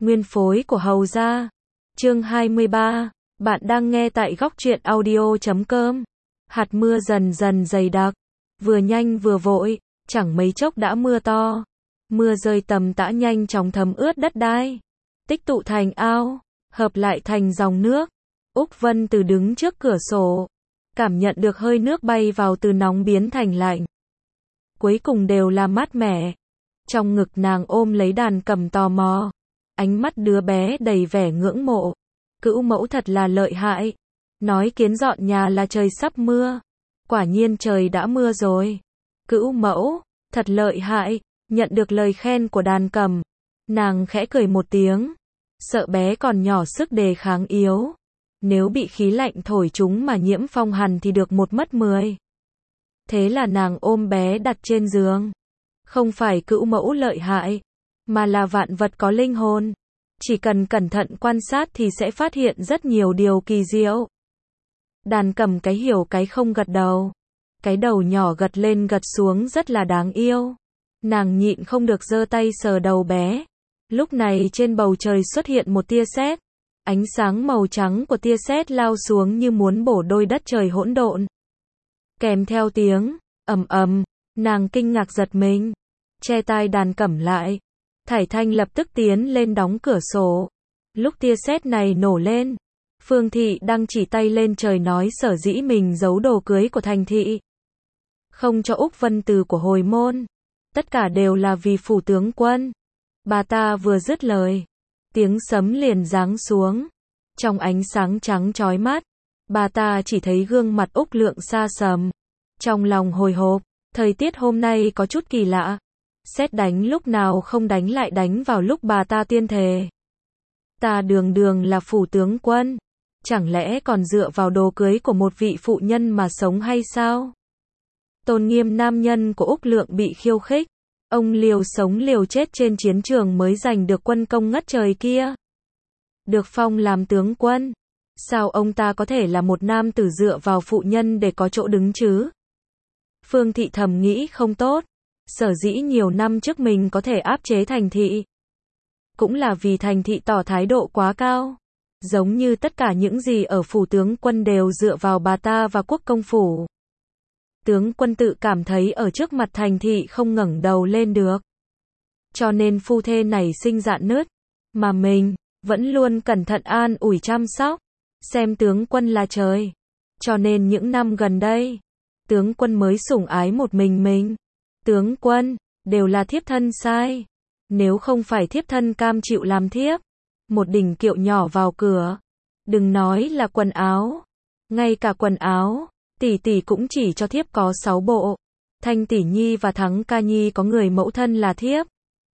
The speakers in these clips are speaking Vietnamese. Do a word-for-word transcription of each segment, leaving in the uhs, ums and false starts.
Nguyên phối của Hầu gia. Chương hai mươi ba. Bạn đang nghe tại góc truyện audio chấm com. Hạt mưa dần dần dày đặc, vừa nhanh vừa vội, chẳng mấy chốc đã mưa to. Mưa rơi tầm tã nhanh chóng thấm ướt đất đai, tích tụ thành ao, hợp lại thành dòng nước. Úc Vân Từ đứng trước cửa sổ, cảm nhận được hơi nước bay vào từ nóng biến thành lạnh. Cuối cùng đều là mát mẻ. Trong ngực nàng ôm lấy đàn cầm tò mò, ánh mắt đứa bé đầy vẻ ngưỡng mộ. Cữu mẫu thật là lợi hại. Nói kiến dọn nhà là trời sắp mưa. Quả nhiên trời đã mưa rồi. Cữu mẫu, thật lợi hại. Nhận được lời khen của đàn cầm, nàng khẽ cười một tiếng. Sợ bé còn nhỏ sức đề kháng yếu. Nếu bị khí lạnh thổi chúng mà nhiễm phong hàn thì được một mất mười. Thế là nàng ôm bé đặt trên giường. Không phải cữu mẫu lợi hại, mà là vạn vật có linh hồn. Chỉ cần cẩn thận quan sát thì sẽ phát hiện rất nhiều điều kỳ diệu. Đàn cầm cái hiểu cái không gật đầu. Cái đầu nhỏ gật lên gật xuống rất là đáng yêu. Nàng nhịn không được giơ tay sờ đầu bé. Lúc này trên bầu trời xuất hiện một tia sét. Ánh sáng màu trắng của tia sét lao xuống như muốn bổ đôi đất trời hỗn độn. Kèm theo tiếng ầm ầm, nàng kinh ngạc giật mình, che tai đàn cẩm lại. Thải Thanh lập tức tiến lên đóng cửa sổ. Lúc tia sét này nổ lên, Phương Thị đang chỉ tay lên trời nói sở dĩ mình giấu đồ cưới của Thành Thị, không cho Úc Vân Từ của hồi môn, tất cả đều là vì phủ tướng quân. Bà ta vừa dứt lời, tiếng sấm liền giáng xuống. Trong ánh sáng trắng chói mắt, bà ta chỉ thấy gương mặt Úc Lượng xa sầm. Trong lòng hồi hộp, thời tiết hôm nay có chút kỳ lạ. Sét đánh lúc nào không đánh lại đánh vào lúc bà ta tuyên thề. Ta đường đường là phủ tướng quân, chẳng lẽ còn dựa vào đồ cưới của một vị phụ nhân mà sống hay sao? Tôn nghiêm nam nhân của Úc Lượng bị khiêu khích. Ông liều sống liều chết trên chiến trường mới giành được quân công ngất trời kia. Được phong làm tướng quân. Sao ông ta có thể là một nam tử dựa vào phụ nhân để có chỗ đứng chứ? Phương Thị thầm nghĩ không tốt. Sở dĩ nhiều năm trước mình có thể áp chế Thành Thị, cũng là vì Thành Thị tỏ thái độ quá cao. Giống như tất cả những gì ở phủ tướng quân đều dựa vào bà ta và quốc công phủ. Tướng quân tự cảm thấy ở trước mặt Thành Thị không ngẩng đầu lên được. Cho nên phu thê này sinh rạn nứt. Mà mình vẫn luôn cẩn thận an ủi chăm sóc, xem tướng quân là trời. Cho nên những năm gần đây, tướng quân mới sủng ái một mình mình. Tướng quân, đều là thiếp thân sai. Nếu không phải thiếp thân cam chịu làm thiếp, một đỉnh kiệu nhỏ vào cửa, đừng nói là quần áo, ngay cả quần áo, tỷ tỷ cũng chỉ cho thiếp có sáu bộ. Thanh tỷ nhi và Thắng ca nhi có người mẫu thân là thiếp.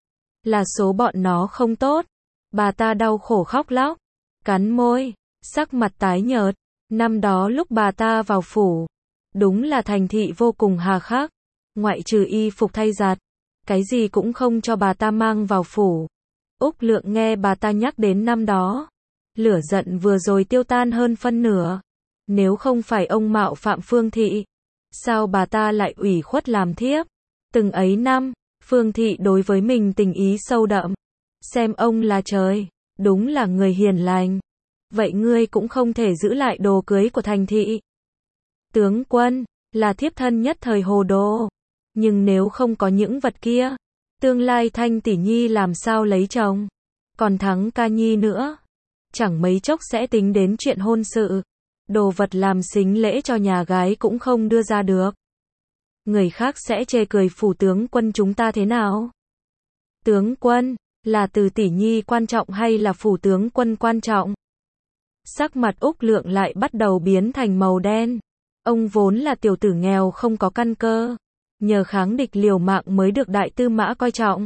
Là số bọn nó không tốt. Bà ta đau khổ khóc lóc, cắn môi, sắc mặt tái nhợt. Năm đó lúc bà ta vào phủ, đúng là Thành Thị vô cùng hà khắc. Ngoại trừ y phục thay giặt, cái gì cũng không cho bà ta mang vào phủ. Úc Lượng nghe bà ta nhắc đến năm đó, lửa giận vừa rồi tiêu tan hơn phân nửa. Nếu không phải ông mạo phạm Phương Thị, sao bà ta lại ủy khuất làm thiếp? Từng ấy năm, Phương Thị đối với mình tình ý sâu đậm, xem ông là trời, đúng là người hiền lành. Vậy ngươi cũng không thể giữ lại đồ cưới của Thành Thị. Tướng quân, là thiếp thân nhất thời hồ đồ. Nhưng nếu không có những vật kia, tương lai Thanh tỷ nhi làm sao lấy chồng? Còn Thắng ca nhi nữa, chẳng mấy chốc sẽ tính đến chuyện hôn sự. Đồ vật làm sính lễ cho nhà gái cũng không đưa ra được. Người khác sẽ chê cười phủ tướng quân chúng ta thế nào? Tướng quân, là Từ tỷ nhi quan trọng hay là phủ tướng quân quan trọng? Sắc mặt Úc Lượng lại bắt đầu biến thành màu đen. Ông vốn là tiểu tử nghèo không có căn cơ, nhờ kháng địch liều mạng mới được đại tư mã coi trọng.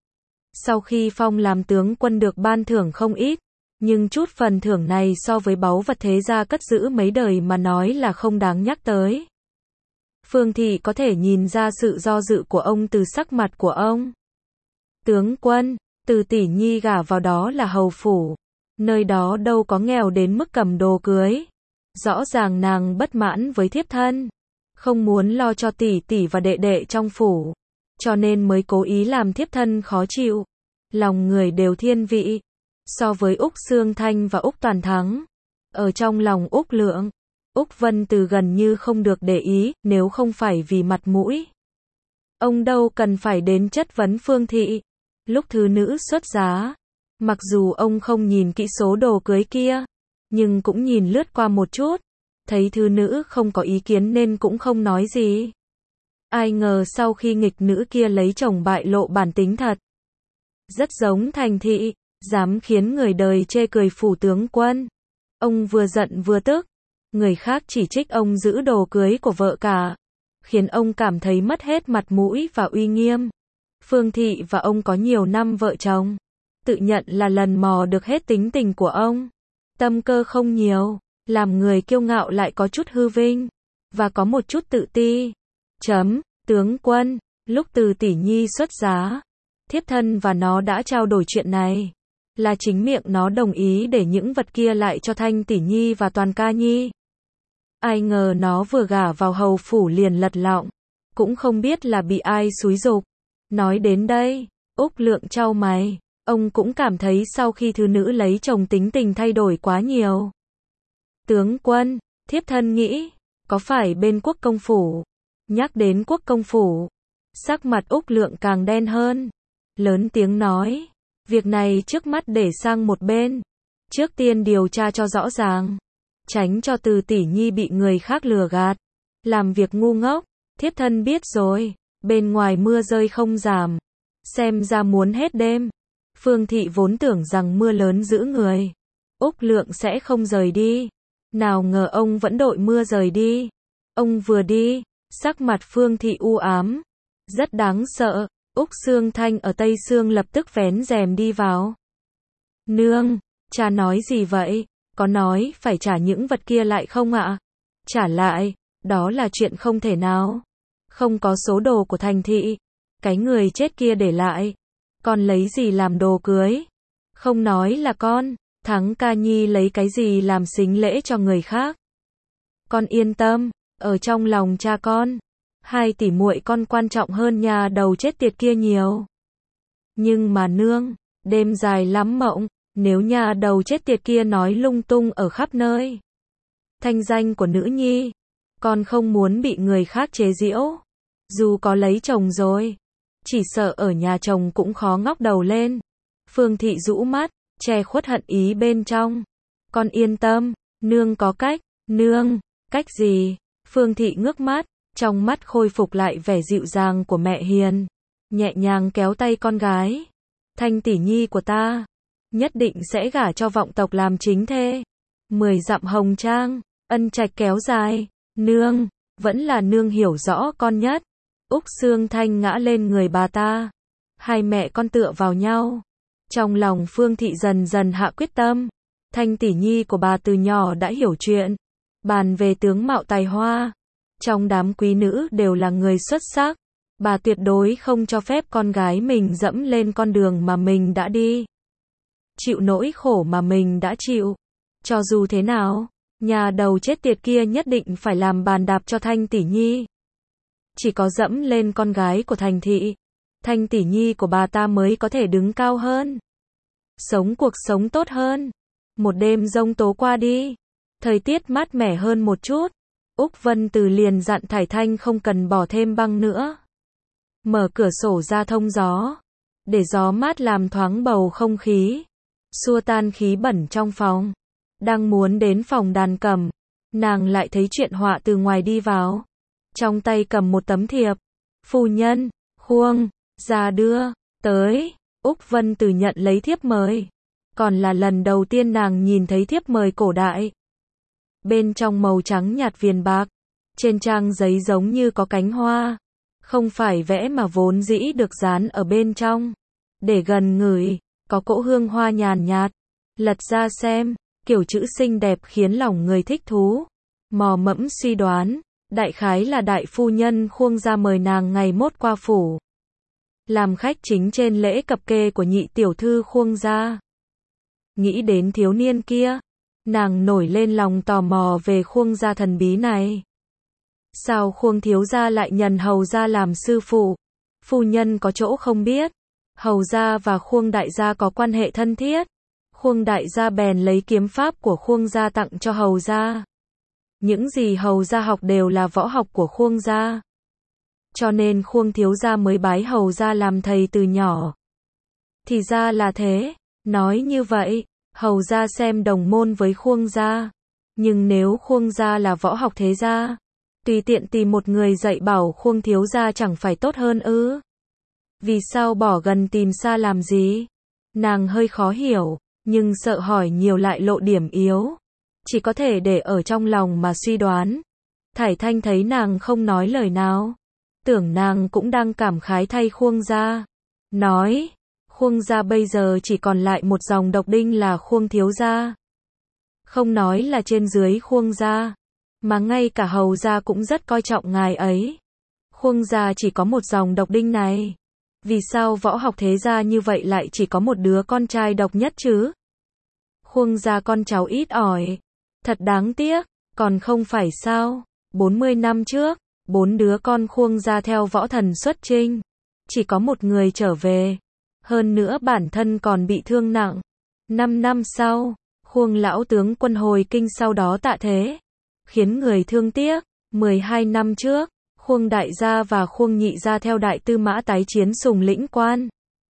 Sau khi phong làm tướng quân được ban thưởng không ít, nhưng chút phần thưởng này so với báu vật thế gia cất giữ mấy đời mà nói là không đáng nhắc tới. Phương Thị có thể nhìn ra sự do dự của ông từ sắc mặt của ông. Tướng quân, Từ tỷ nhi gả vào đó là hầu phủ, nơi đó đâu có nghèo đến mức cầm đồ cưới. Rõ ràng nàng bất mãn với thiếp thân, không muốn lo cho tỷ tỷ và đệ đệ trong phủ, cho nên mới cố ý làm thiếp thân khó chịu. Lòng người đều thiên vị, So với Úc Xương Thanh và Úc Toàn Thắng, ở trong lòng Úc Lượng, Úc Vân Từ gần như không được để ý, nếu không phải vì mặt mũi. Ông đâu cần phải đến chất vấn Phương Thị. Lúc thứ nữ xuất giá, mặc dù ông không nhìn kỹ số đồ cưới kia, nhưng cũng nhìn lướt qua một chút, thấy thứ nữ không có ý kiến nên cũng không nói gì. Ai ngờ sau khi nghịch nữ kia lấy chồng bại lộ bản tính thật. Rất giống Thành Thị, dám khiến người đời chê cười phủ tướng quân. Ông vừa giận vừa tức, người khác chỉ trích ông giữ đồ cưới của vợ cả, khiến ông cảm thấy mất hết mặt mũi và uy nghiêm. Phương Thị và ông có nhiều năm vợ chồng, tự nhận là lần mò được hết tính tình của ông. Tâm cơ không nhiều, làm người kiêu ngạo lại có chút hư vinh, và có một chút tự ti. Chấm, tướng quân, lúc Từ tỷ nhi xuất giá, thiếp thân và nó đã trao đổi chuyện này. Là chính miệng nó đồng ý để những vật kia lại cho Thanh tỷ nhi và Toàn ca nhi. Ai ngờ nó vừa gả vào hầu phủ liền lật lọng, cũng không biết là bị ai xúi giục. Nói đến đây, Úc Lượng chau mày, ông cũng cảm thấy sau khi thứ nữ lấy chồng tính tình thay đổi quá nhiều. Tướng quân, thiếp thân nghĩ, có phải bên Quốc công phủ? Nhắc đến Quốc công phủ, sắc mặt Úc Lượng càng đen hơn, lớn tiếng nói, việc này trước mắt để sang một bên, trước tiên điều tra cho rõ ràng, tránh cho Từ tỷ nhi bị người khác lừa gạt, làm việc ngu ngốc. Thiếp thân biết rồi, bên ngoài mưa rơi không giảm, xem ra muốn hết đêm. Phương Thị vốn tưởng rằng mưa lớn giữ người, Úc Lượng sẽ không rời đi, nào ngờ ông vẫn đội mưa rời đi. Ông vừa đi, sắc mặt Phương Thị u ám, rất đáng sợ. Úc Xương Thanh ở Tây Sương lập tức vén rèm đi vào. Nương, cha nói gì vậy? Có nói phải trả những vật kia lại không ạ? Trả lại, đó là chuyện không thể nào. Không có số đồ của Thành Thị, cái người chết kia để lại, con lấy gì làm đồ cưới? Không nói là con, Thắng ca nhi lấy cái gì làm sính lễ cho người khác? Con yên tâm, ở trong lòng cha con, hai tỷ muội con quan trọng hơn nhà đầu chết tiệt kia nhiều. Nhưng mà nương, đêm dài lắm mộng, nếu nhà đầu chết tiệt kia nói lung tung ở khắp nơi, thanh danh của nữ nhi, con không muốn bị người khác chế giễu. Dù có lấy chồng rồi, chỉ sợ ở nhà chồng cũng khó ngóc đầu lên. Phương Thị rũ mắt, che khuất hận ý bên trong. Con yên tâm, nương có cách. Nương, cách gì? Phương Thị ngước mắt, trong mắt khôi phục lại vẻ dịu dàng của mẹ hiền, nhẹ nhàng kéo tay con gái. Thanh tỷ nhi của ta, nhất định sẽ gả cho vọng tộc làm chính thê. Mười dặm hồng trang, ân trạch kéo dài. Nương, vẫn là nương hiểu rõ con nhất. Úc Xương Thanh ngã lên người bà ta. Hai mẹ con tựa vào nhau. Trong lòng Phương Thị dần dần hạ quyết tâm. Thanh tỷ nhi của bà từ nhỏ đã hiểu chuyện. Bàn về tướng mạo tài hoa, trong đám quý nữ đều là người xuất sắc. Bà tuyệt đối không cho phép con gái mình dẫm lên con đường mà mình đã đi, chịu nỗi khổ mà mình đã chịu. Cho dù thế nào, nhà đầu chết tiệt kia nhất định phải làm bàn đạp cho Thanh tỷ nhi. Chỉ có dẫm lên con gái của Thành Thị, Thanh tỷ nhi của bà ta mới có thể đứng cao hơn, sống cuộc sống tốt hơn. Một đêm giông tố qua đi, thời tiết mát mẻ hơn một chút. Úc Vân Từ liền dặn Thải Thanh không cần bỏ thêm băng nữa, mở cửa sổ ra thông gió, để gió mát làm thoáng bầu không khí, xua tan khí bẩn trong phòng. Đang muốn đến phòng đàn cầm, nàng lại thấy Chuyện Họa từ ngoài đi vào, trong tay cầm một tấm thiệp. Phu nhân, Khuông ra đưa tới. Úc Vân Từ nhận lấy thiếp mời, còn là lần đầu tiên nàng nhìn thấy thiếp mời cổ đại. Bên trong màu trắng nhạt viền bạc, trên trang giấy giống như có cánh hoa, không phải vẽ mà vốn dĩ được dán ở bên trong. Để gần ngửi, có cỗ hương hoa nhàn nhạt. Lật ra xem, kiểu chữ xinh đẹp khiến lòng người thích thú. Mò mẫm suy đoán, đại khái là đại phu nhân Khuông gia mời nàng ngày mốt qua phủ, làm khách chính trên lễ cập kê của nhị tiểu thư Khuông gia. Nghĩ đến thiếu niên kia, nàng nổi lên lòng tò mò về Khuông gia thần bí này. Sao Khuông thiếu gia lại nhận hầu gia làm sư phụ? Phu nhân có chỗ không biết, hầu gia và Khuông đại gia có quan hệ thân thiết. Khuông đại gia bèn lấy kiếm pháp của Khuông gia tặng cho hầu gia. Những gì hầu gia học đều là võ học của Khuông gia. Cho nên Khuông thiếu gia mới bái hầu gia làm thầy từ nhỏ. Thì ra là thế, nói như vậy, hầu gia xem đồng môn với Khuông gia. Nhưng nếu Khuông gia là võ học thế gia, tùy tiện tìm một người dạy bảo Khuông thiếu gia chẳng phải tốt hơn ư? Vì sao bỏ gần tìm xa làm gì? Nàng hơi khó hiểu, nhưng sợ hỏi nhiều lại lộ điểm yếu. Chỉ có thể để ở trong lòng mà suy đoán. Thải Thanh thấy nàng không nói lời nào. Tưởng nàng cũng đang cảm khái thay Khuông gia. Nói, Khuông gia bây giờ chỉ còn lại một dòng độc đinh là Khuông thiếu gia. Không nói là trên dưới Khuông gia, mà ngay cả hầu gia cũng rất coi trọng ngài ấy. Khuông gia chỉ có một dòng độc đinh này. Vì sao võ học thế gia như vậy lại chỉ có một đứa con trai độc nhất chứ? Khuông gia con cháu ít ỏi. Thật đáng tiếc, còn không phải sao? bốn mươi năm trước, bốn đứa con Khuông gia theo võ thần xuất chinh. Chỉ có một người trở về. Hơn nữa bản thân còn bị thương nặng. Năm năm sau, Khuông lão tướng quân hồi kinh sau đó tạ thế. Khiến người thương tiếc. mười hai năm trước, Khuông đại gia và Khuông nhị gia theo đại tư mã tái chiến Sùng Lĩnh Quan.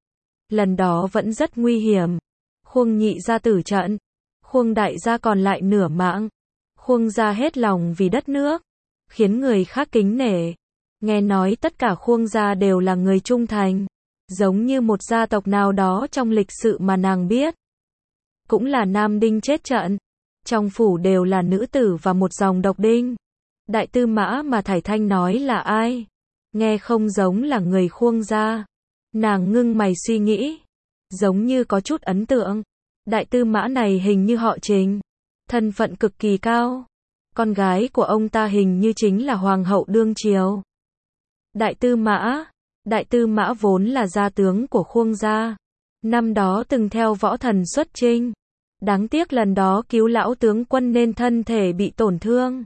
Lần đó vẫn rất nguy hiểm. Khuông nhị gia tử trận. Khuông đại gia còn lại nửa mạng. Khuông gia hết lòng vì đất nước. Khiến người khác kính nể. Nghe nói tất cả Khuông gia đều là người trung thành. Giống như một gia tộc nào đó trong lịch sử mà nàng biết. Cũng là nam đinh chết trận. Trong phủ đều là nữ tử và một dòng độc đinh. Đại tư mã mà Thải Thanh nói là ai? Nghe không giống là người Khuông gia. Nàng ngưng mày suy nghĩ. Giống như có chút ấn tượng. Đại tư mã này hình như họ Trình. Thân phận cực kỳ cao. Con gái của ông ta hình như chính là hoàng hậu đương triều. Đại tư mã. Đại tư mã vốn là gia tướng của Khuông gia. Năm đó từng theo võ thần xuất chinh. Đáng tiếc lần đó cứu lão tướng quân nên thân thể bị tổn thương.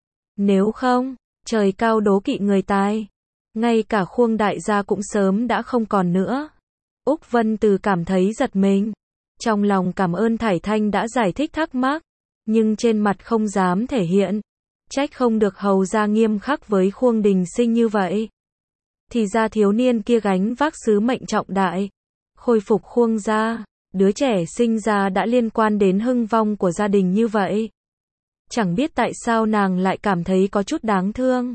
Nếu không, trời cao đố kỵ người tài. Ngay cả Khuông đại gia cũng sớm đã không còn nữa. Úc Vân Từ cảm thấy giật mình. Trong lòng cảm ơn Thải Thanh đã giải thích thắc mắc. Nhưng trên mặt không dám thể hiện. Trách không được hầu gia nghiêm khắc với Khuông Đình Sinh như vậy. Thì ra thiếu niên kia gánh vác sứ mệnh trọng đại. Khôi phục Khuông gia. Đứa trẻ sinh ra đã liên quan đến hưng vong của gia đình như vậy. Chẳng biết tại sao nàng lại cảm thấy có chút đáng thương.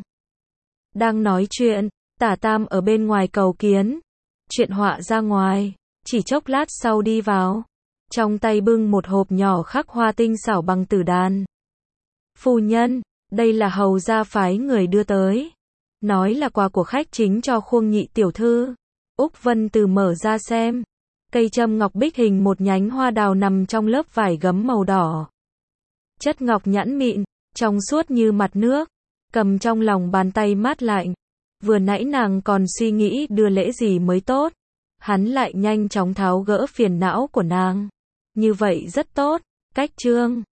Đang nói chuyện, Tả Tam ở bên ngoài cầu kiến. Chuyện họa ra ngoài, chỉ chốc lát sau đi vào. Trong tay bưng một hộp nhỏ khắc hoa tinh xảo bằng tử đàn. Phu nhân, đây là hầu gia phái người đưa tới. Nói là quà của khách chính cho Khuông nhị tiểu thư. Úc Vân Từ mở ra xem. Cây châm ngọc bích hình một nhánh hoa đào nằm trong lớp vải gấm màu đỏ. Chất ngọc nhẵn mịn, trong suốt như mặt nước. Cầm trong lòng bàn tay mát lạnh. Vừa nãy nàng còn suy nghĩ đưa lễ gì mới tốt. Hắn lại nhanh chóng tháo gỡ phiền não của nàng. Như vậy rất tốt. Cách chương